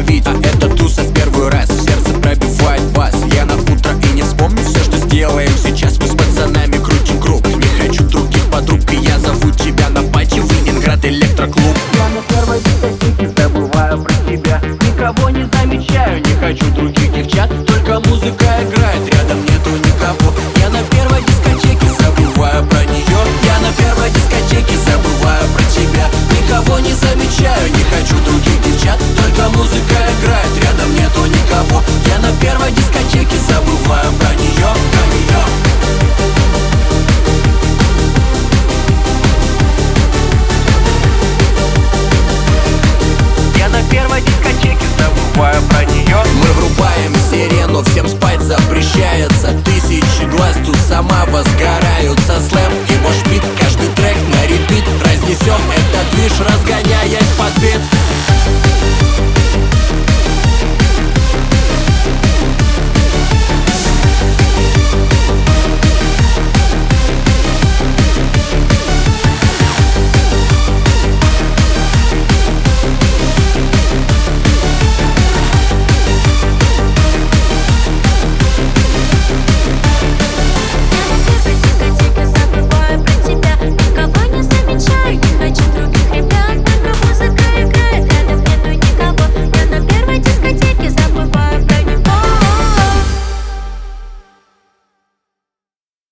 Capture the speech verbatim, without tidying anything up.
остановить. А это туса в первый раз, в сердце пробивает бас. Я на утро и не вспомню все, что сделаем сейчас. Мы с пацанами крутим круг, не хочу других подруг. И я зову тебя на пати в Ленинград электроклуб. Я на первой дискотеке забываю про тебя. Никого не замечаю, не хочу других девчат. Только музыка играет, рядом нету никого. Я на первой дискотеке забываю про нее. Я на первой дискотеке забываю про тебя. Никого не замечаю, не хочу других девчат. Только музыка играет, рядом нету никого. Я на первой дискотеке забываю про нее, про нее. Я на первой дискотеке забываю про нее. Мы врубаем сирену, всем спать запрещается. Тысячи глаз тут сама возгораются. Слэм и мошпит, каждый трек на репит. Разнесем этот движ.